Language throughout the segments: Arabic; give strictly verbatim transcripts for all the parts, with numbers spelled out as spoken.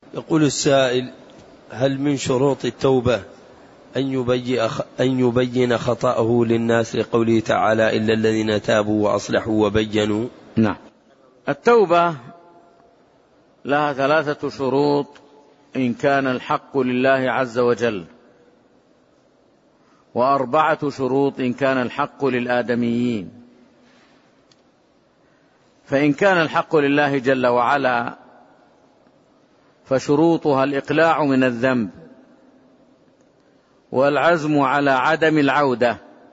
يقول السائل: هل من شروط التوبة أن يبين خطأه للناس لقوله تعالى: إلا الذين تابوا وأصلحوا وبينوا؟ نعم. التوبة لها ثلاثة شروط إن كان الحق لله عز وجل، وأربعة شروط إن كان الحق للآدميين. فإن كان الحق لله جل وعلا فشروطها الإقلاع من الذنب، والعزم على عدم العودة،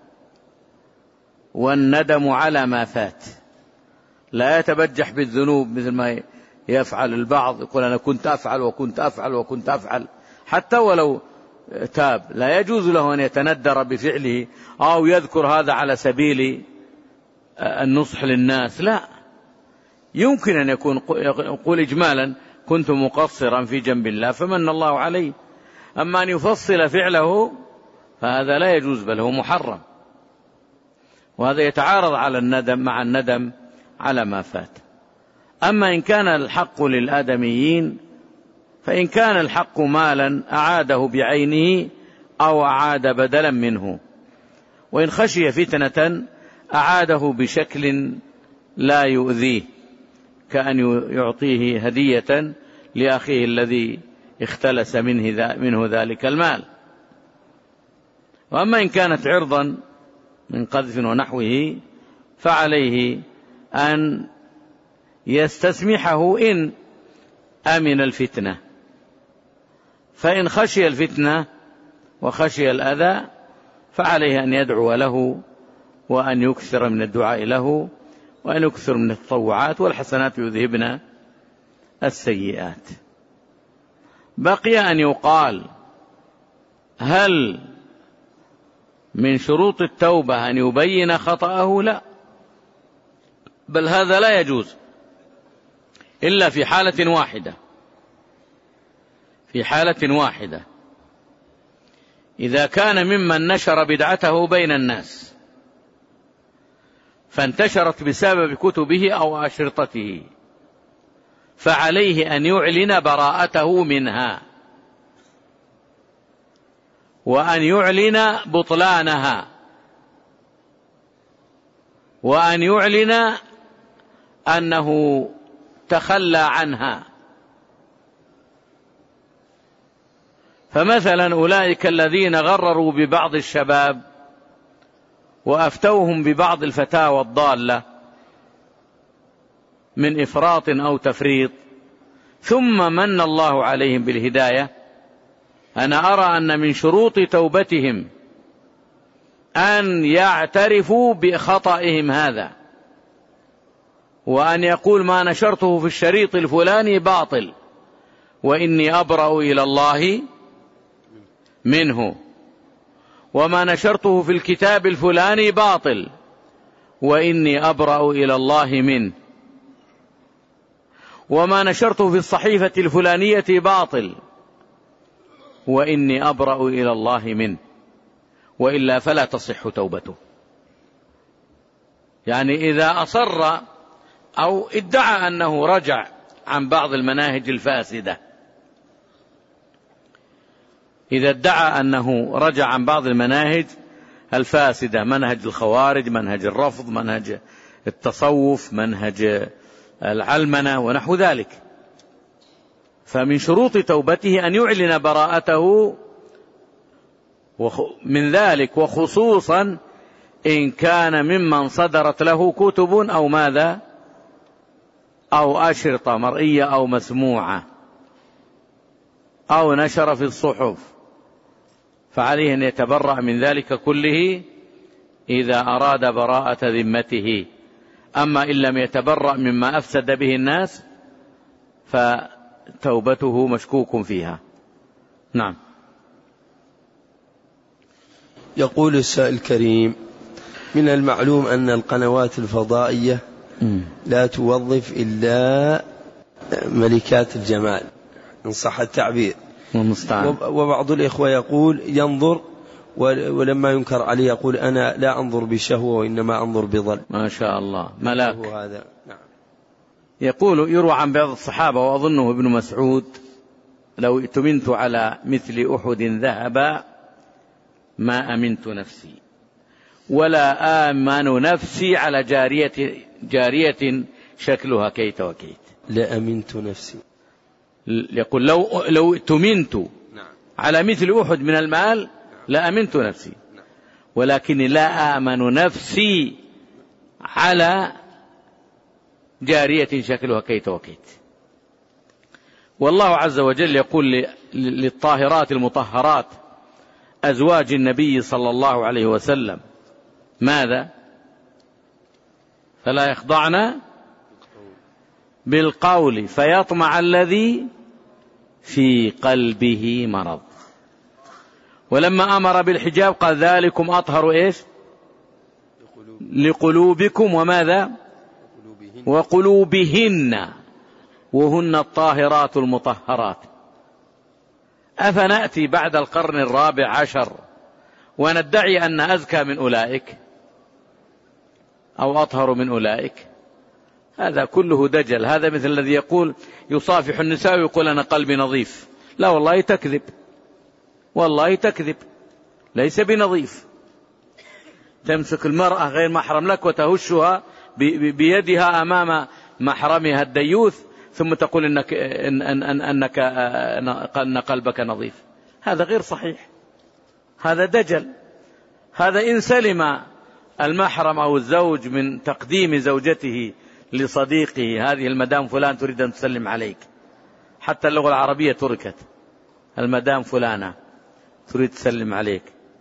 والندم على ما فات. لا يتبجح بالذنوب مثل ما يفعل البعض، يقول أنا كنت أفعل وكنت أفعل وكنت أفعل، حتى ولو تاب لا يجوز له أن يتندر بفعله أو يذكر هذا على سبيل النصح للناس. لا، يمكن أن يكون يقول إجمالا: كنت مقصرا في جنب الله فمن الله عليه. أما أن يفصل فعله فهذا لا يجوز، بل هو محرم، وهذا يتعارض على الندم مع الندم على ما فات. أما إن كان الحق للآدميين فإن كان الحق مالا أعاده بعينه أو أعاد بدلا منه، وإن خشي فتنة أعاده بشكل لا يؤذيه، كأن يعطيه هدية لأخيه الذي اختلس منه ذلك المال. وأما إن كانت عرضا من قذف ونحوه فعليه أن يستسمحه إن أمن الفتنة. فإن خشي الفتنة وخشي الأذى فعليه أن يدعو له، وأن يكثر من الدعاء له، وأن يكثر من التطوعات، والحسنات يذهبن السيئات. بقي أن يقال: هل من شروط التوبة أن يبين خطأه؟ لا، بل هذا لا يجوز إلا في حالة واحدة، في حالة واحدة إذا كان ممن نشر بدعته بين الناس فانتشرت بسبب كتبه أو أشرطته، فعليه أن يعلن براءته منها، وأن يعلن بطلانها، وأن يعلن أنه تخلى عنها. فمثلا أولئك الذين غرروا ببعض الشباب وأفتوهم ببعض الفتاوى الضالة من إفراط أو تفريط، ثم من الله عليهم بالهداية، أنا أرى أن من شروط توبتهم أن يعترفوا بخطئهم هذا، وأن يقول: ما نشرته في الشريط الفلاني باطل وإني أبرأ إلى الله منه، وما نشرته في الكتاب الفلاني باطل وإني أبرأ إلى الله منه، وما نشرته في الصحيفة الفلانية باطل وإني أبرأ إلى الله منه، وإلا فلا تصح توبته. يعني إذا أصر أو ادعى أنه رجع عن بعض المناهج الفاسدة، إذا ادعى أنه رجع عن بعض المناهج الفاسدة، منهج الخوارج، منهج الرفض، منهج التصوف، منهج العلمنة ونحو ذلك، فمن شروط توبته أن يعلن براءته من ذلك، وخصوصا إن كان ممن صدرت له كتب أو ماذا أو أشرطة مرئية أو مسموعة أو نشر في الصحف، فعليه أن يتبرأ من ذلك كله إذا أراد براءة ذمته. أما إن لم يتبرأ مما أفسد به الناس فتوبته مشكوك فيها. نعم. يقول السائل الكريم: من المعلوم أن القنوات الفضائية لا توظف إلا ملكات الجمال إن صح التعبير، وبعض الإخوة يقول ينظر ولما ينكر عليه يقول أنا لا أنظر بشهوة وإنما أنظر بظل. ما شاء الله، ملاك هذا. نعم. يقول يروى عن بعض الصحابة وأظنه ابن مسعود لو ائتمنت على مثل أحد ذهبا ما أمنت نفسي، ولا آمن نفسي على جارية, جارية شكلها كيت وكيت. لا أمنت نفسي، يقول لو, لو ائتمنت على مثل أحد من المال لا أمنت نفسي، ولكن لا آمن نفسي على جارية شكلها كيت وكيت. والله عز وجل يقول للطاهرات المطهرات أزواج النبي صلى الله عليه وسلم ماذا؟ فلا يخضعن بالقول فيطمع الذي في قلبه مرض. ولما أمر بالحجاب قال ذلكم أطهر إيش؟ لقلوبكم وماذا؟ وقلوبهن، وهن الطاهرات المطهرات. أفنأتي بعد القرن الرابع عشر وندعي أن أزكى من أولئك أو أطهر من أولئك؟ هذا كله دجل. هذا مثل الذي يقول يصافح النساء ويقول أنا قلبي نظيف. لا والله تكذب، والله تكذب، ليس بنظيف. تمسك المرأة غير محرم لك وتهشها بيدها أمام محرمها الديوث ثم تقول إنك, إن أن أن أنك أن قلبك نظيف. هذا غير صحيح، هذا دجل. هذا إن سلم المحرم أو الزوج من تقديم زوجته لصديقه، هذه المدام فلان تريد أن تسلم عليك، حتى اللغة العربية تركت، المدام فلانة تريد تسلم عليك.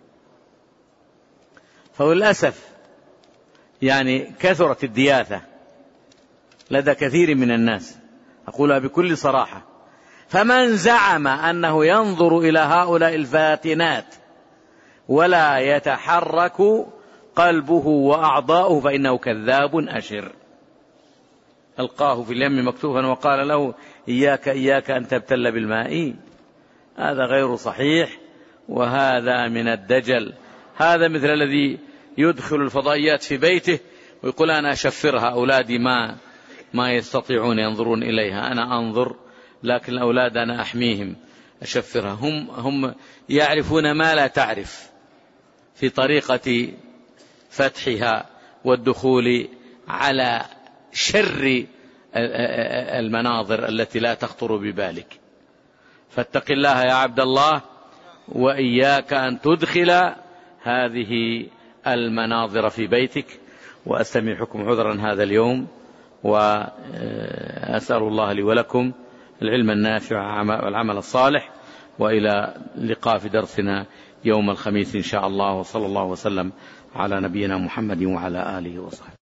فللأسف يعني كثرت الدياثة لدى كثير من الناس، أقولها بكل صراحة. فمن زعم أنه ينظر إلى هؤلاء الفاتنات ولا يتحرك قلبه وأعضاؤه فإنه كذاب أشر. ألقاه في اليم مكتوفا وقال له إياك إياك أن تبتل بالماء. هذا غير صحيح، وهذا من الدجل. هذا مثل الذي يدخل الفضائيات في بيته ويقول أنا أشفرها، أولادي ما ما يستطيعون ينظرون إليها، أنا أنظر لكن الأولاد أنا أحميهم أشفرها. هم, هم يعرفون ما لا تعرف في طريقة فتحها والدخول على شر المناظر التي لا تخطر ببالك. فاتق الله يا عبد الله، وإياك أن تدخل هذه المناظر في بيتك. وأستمعكم عذرا هذا اليوم، وأسأل الله لي ولكم العلم النافع والعمل الصالح، وإلى اللقاء في درسنا يوم الخميس إن شاء الله، وصلى الله وسلم على نبينا محمد وعلى آله وصحبه.